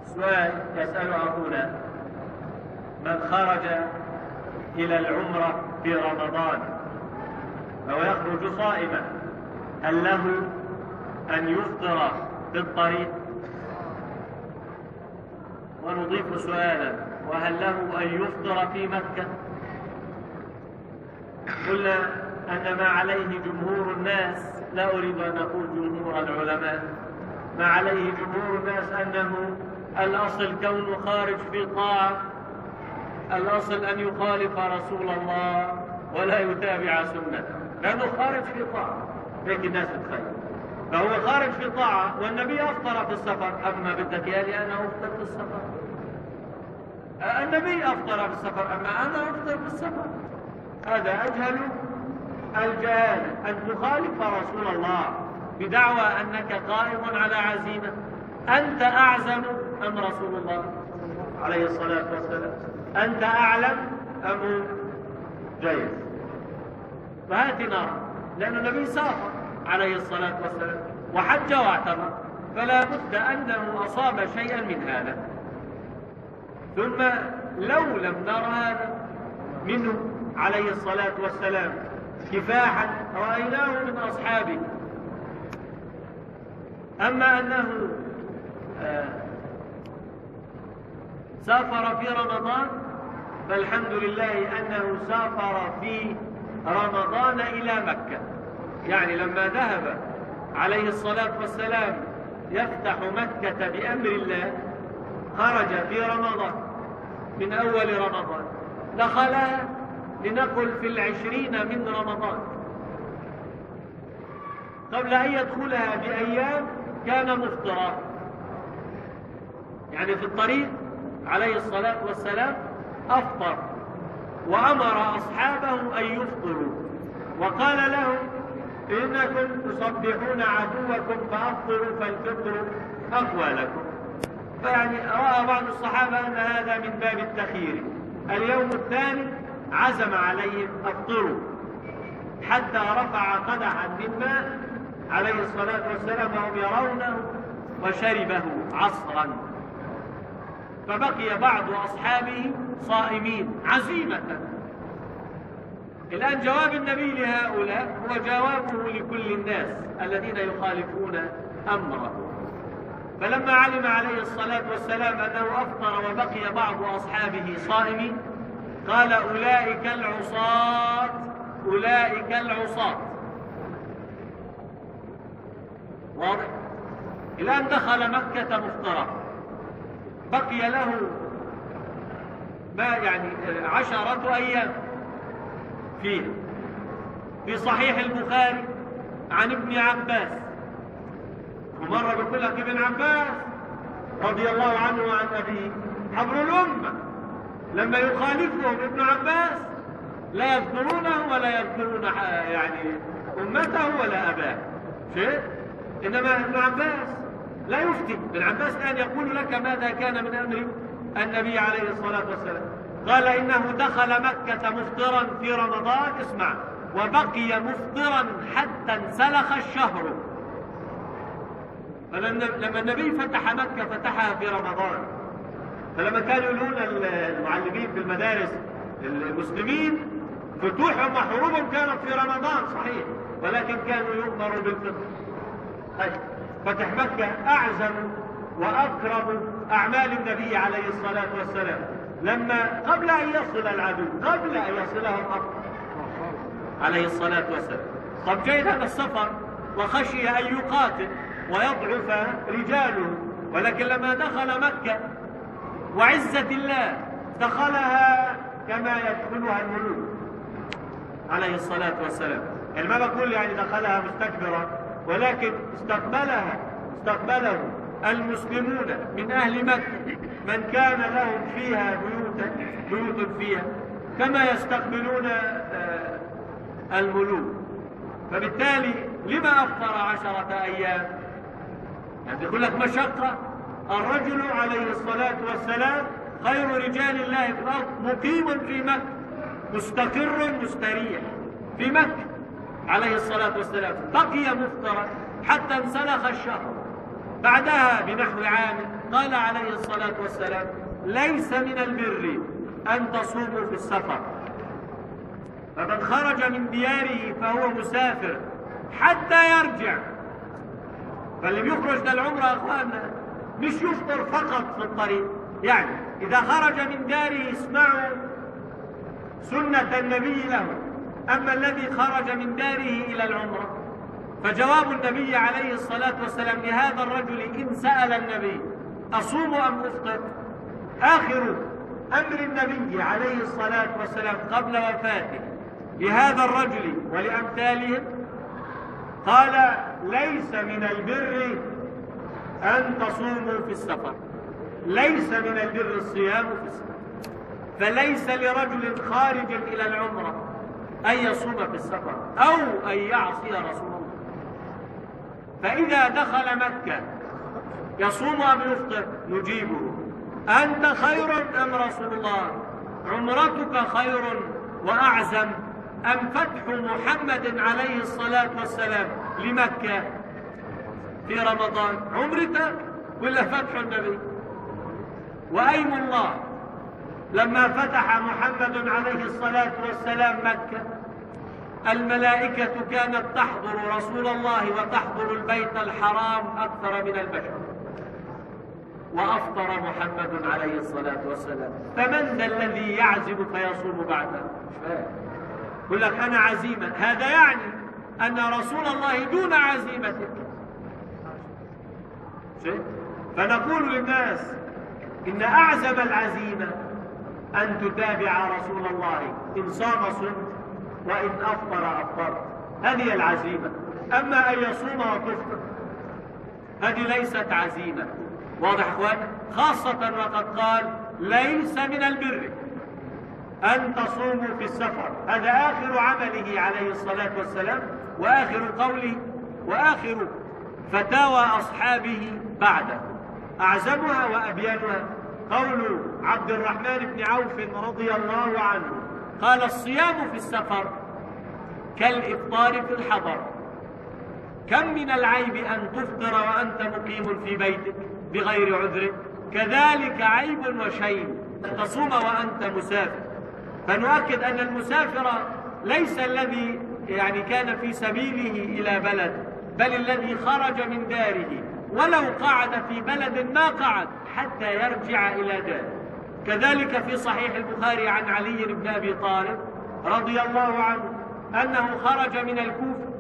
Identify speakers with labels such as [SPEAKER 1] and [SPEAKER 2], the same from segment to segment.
[SPEAKER 1] سؤال يسأل أخونا: من خرج إلى العمرة في رمضان فهو يخرج صائما، هل له أن يفطر في الطريق؟ ونضيف سؤالا: وهل له أن يفطر في مكة؟ قلنا أن ما عليه جمهور الناس، لا أريد أن أقول جمهور العلماء، ما عليه جمهور الناس أنه الأصل كونه خارج في طاعة، الأصل أن يخالف رسول الله ولا يتابع سنته، لأنه خارج في طاعة. هيك الناس تتخيل، فهو خارج في طاعة والنبي أفطر في السفر. أما بدك يا لي أنا أفطر في السفر؟ النبي أفطر في السفر، أما أنا أفطر في السفر؟ هذا أجهل الجهال، أن تخالف رسول الله بدعوى أنك قائم على عزيمة. أنت أعزم أم رسول الله عليه الصلاة والسلام؟ أنت أعلم أم جيد؟ فهات نرى، لأن النبي سافر عليه الصلاة والسلام وحج واعتمر، فلا بد أنه أصاب شيئا من هذا. ثم لو لم نرى هذا منه عليه الصلاة والسلام كفاحا رأيناه من أصحابه. أما أنه سافر في رمضان فالحمد لله أنه سافر في رمضان إلى مكة، يعني لما ذهب عليه الصلاة والسلام يفتح مكة بأمر الله خرج في رمضان من أول رمضان، دخلها لنقل في 20 من رمضان. قبل أن يدخلها بأيام كان مفطرا، يعني في الطريق عليه الصلاة والسلام أفطر وأمر أصحابه أن يفطروا، وقال لهم: إنكم تصبحون عدوكم فأفطروا فالفطر أقوى لكم. فيعني رأى بعض الصحابة أن هذا من باب التخيير. اليوم الثاني عزم عليهم: أفطروا، حتى رفع قدحا من ماء عليه الصلاة والسلام وهم يرونه وشربه عصرا. فبقي بعض أصحابه صائمين عزيمة. الآن جواب النبي لهؤلاء هو جوابه لكل الناس الذين يخالفون أمره. فلما علم عليه الصلاة والسلام أنه أفطر وبقي بعض أصحابه صائمين قال: أولئك العصاة، أولئك العصاة. واضح؟ الآن دخل مكة مفطرا، بقي له ما يعني 10 أيام فيه. في صحيح البخاري عن ابن عباس، ومرة بيقول لك ابن عباس رضي الله عنه وعن أبيه حبر الأمة، لما يخالفهم ابن عباس لا يذكرونه ولا يذكرون يعني أمته ولا أباه شيء، إنما ابن عباس لا يفتي. ابن عباس الآن يقول لك ماذا كان من أمر النبي عليه الصلاة والسلام. قال: إنه دخل مكة مفطرا في رمضان، اسمع، وبقي مفطرا حتى انسلخ الشهر. فلما النبي فتح مكة فتحها في رمضان، فلما كانوا يقولون المعلمين في المدارس المسلمين فتوحهم وحروبهم كانت في رمضان صحيح، ولكن كانوا يؤمروا بالفطر. فتح مكة أعظم وأكرم أعمال النبي عليه الصلاة والسلام، لما قبل أن يصل العدو، قبل أن يصلهم عليه الصلاة والسلام. طب جيد هذا السفر وخشي أن يقاتل ويضعف رجاله، ولكن لما دخل مكة وعزة الله دخلها كما يدخلها الملوك عليه الصلاة والسلام. يعني ما بقول يعني دخلها مستكبرا، ولكن استقبله المسلمون من أهل مكة من كان لهم فيها بيوت فيها كما يستقبلون الملوك. فبالتالي لما أفطر 10 أيام؟ يعني يقول لك مشقة. الرجل عليه الصلاة والسلام خير رجال الله في الأرض مقيم في مكة، مستقر مستريح في مكة عليه الصلاة والسلام، بقي مفطرا حتى انسلخ الشهر. بعدها بنحو عام قال عليه الصلاة والسلام: ليس من البر أن تصوموا في السفر، فمن خرج من دياره فهو مسافر حتى يرجع. فاللي بيخرج للعمرة يا أخواننا مش يفطر فقط في الطريق، يعني إذا خرج من داره اسمعوا سنة النبي له. أما الذي خرج من داره إلى العمرة فجواب النبي عليه الصلاة والسلام لهذا الرجل إن سأل النبي: أصوم أم أفطر؟ آخر أمر النبي عليه الصلاة والسلام قبل وفاته لهذا الرجل ولأمثالهم قال: ليس من البر أن تصوموا في السفر. ليس من البر الصيام في السفر، فليس لرجل خارج إلى العمرة أن يصوم في السفر أو أن يعصي رسول الله. فإذا دخل مكة يصوم أم يفطر؟ نجيبه: أنت خير أم رسول الله؟ عمرتك خير وأعزم أم فتح محمد عليه الصلاة والسلام لمكة في رمضان؟ عمرتك ولا فتح النبي؟ وأيم الله لما فتح محمد عليه الصلاة والسلام مكة الملائكة كانت تحضر رسول الله وتحضر البيت الحرام أكثر من البشر، وأفطر محمد عليه الصلاة والسلام. فمن ذا الذي يعزم فيصوم بعده؟ يقول لك أنا عزيمة، هذا يعني أن رسول الله دون عزيمتك. فنقول للناس إن أعزم العزيمة أن تتابع رسول الله، إن صام صمت وإن أفطر أفطرت، هذه العزيمة. أما أن يصوم وتفطر هذه ليست عزيمة. واضح أخوان؟ خاصة وقد قال: ليس من البر أن تصوموا في السفر. هذا آخر عمله عليه الصلاة والسلام وآخر قوله وآخر فتاوى أصحابه بعده. أعزمها وأبيانها قول عبد الرحمن بن عوف رضي الله عنه قال: الصيام في السفر كالإفطار في الحضر، كم من العيب أن تفطر وأنت مقيم في بيتك بغير عذر، كذلك عيب وشيم أن تصوم وأنت مسافر. فنؤكد أن المسافر ليس الذي يعني كان في سبيله إلى بلد، بل الذي خرج من داره ولو قعد في بلد ما قعد حتى يرجع إلى داره. كذلك في صحيح البخاري عن علي بن أبي طالب رضي الله عنه أنه خرج من الكوفة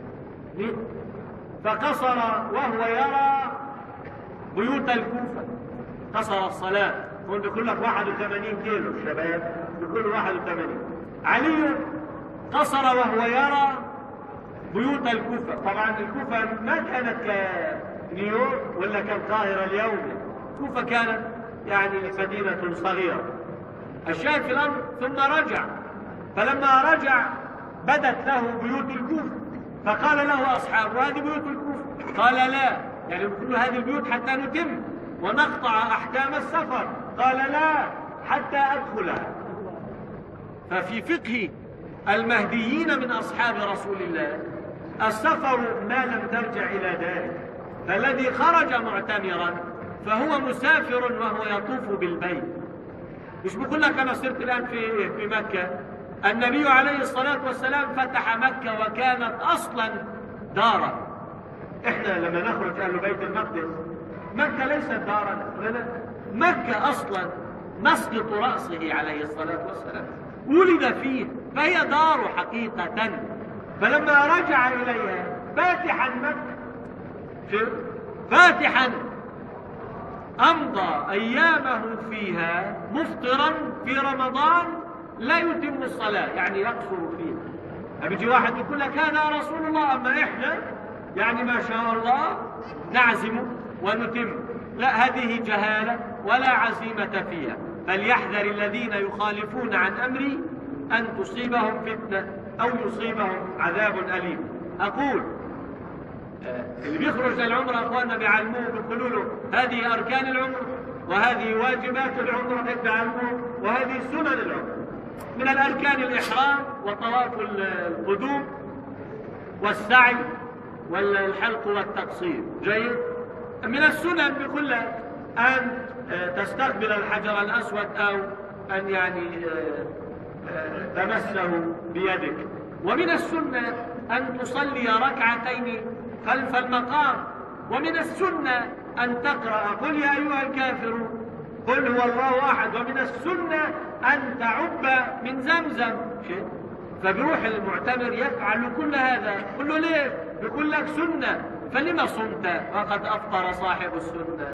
[SPEAKER 1] فقصر وهو يرى بيوت الكوفة، قصر الصلاة. هون بيقول لك 81 كيلو الشباب، بيقول 81. علي قصر وهو يرى بيوت الكوفة. طبعا الكوفة ما كانت كنيويورك ولا كالقاهرة اليوم، الكوفة كانت يعني مدينة صغيرة. الشاهد في الأمر ثم رجع، فلما رجع بدت له بيوت الكوفة فقال له أصحابه: هذه بيوت الكوفة. قال: لا، يعني كل هذه البيوت حتى نتم ونقطع أحكام السفر. قال: لا، حتى أدخلها. ففي فقه المهديين من أصحاب رسول الله السفر ما لم ترجع إلى داره. فالذي خرج معتمرا فهو مسافر وهو يطوف بالبيت. مش بقول لك أنا صرت الآن في مكة. النبي عليه الصلاة والسلام فتح مكة وكانت أصلا دارا. إحنا لما نخرج أهل بيت المقدس مكة ليست دارا، مكة أصلا مسقط رأسه عليه الصلاة والسلام ولد فيه، فهي دار حقيقة. فلما رجع إليها فاتحا مكة، فاتحا أمضى أيامه فيها مفطرا في رمضان لا يتم الصلاة، يعني يقصر فيها. بيجي واحد يقول لك: هذا رسول الله، أما إحنا يعني ما شاء الله نعزم ونتم. لا، هذه جهالة ولا عزيمة فيها. فليحذر الذين يخالفون عن أمري أن تصيبهم فتنة أو يصيبهم عذاب أليم. أقول اللي بيخرج للعمرة أخواننا بيعلموه، بيقولوا له: هذه أركان العمرة وهذه واجبات العمرة، بيعلموه، وهذه سنن العمرة. من الأركان الإحرام وطواف القدوم والسعي والحلق والتقصير. جيد. من السنن بيقول لك أن تستقبل الحجر الأسود أو أن يعني تمسه بيدك. ومن السنة أن تصلي ركعتين خلف المقام. ومن السنة أن تقرأ قل يا أيها الكافرون قل هو الله أحد. ومن السنة أن تعب من زمزم. فبيروح المعتمر يفعل كل هذا. قل له ليه؟ بيقول لك سنة، فلما صمت وقد أفطر صاحب السنة؟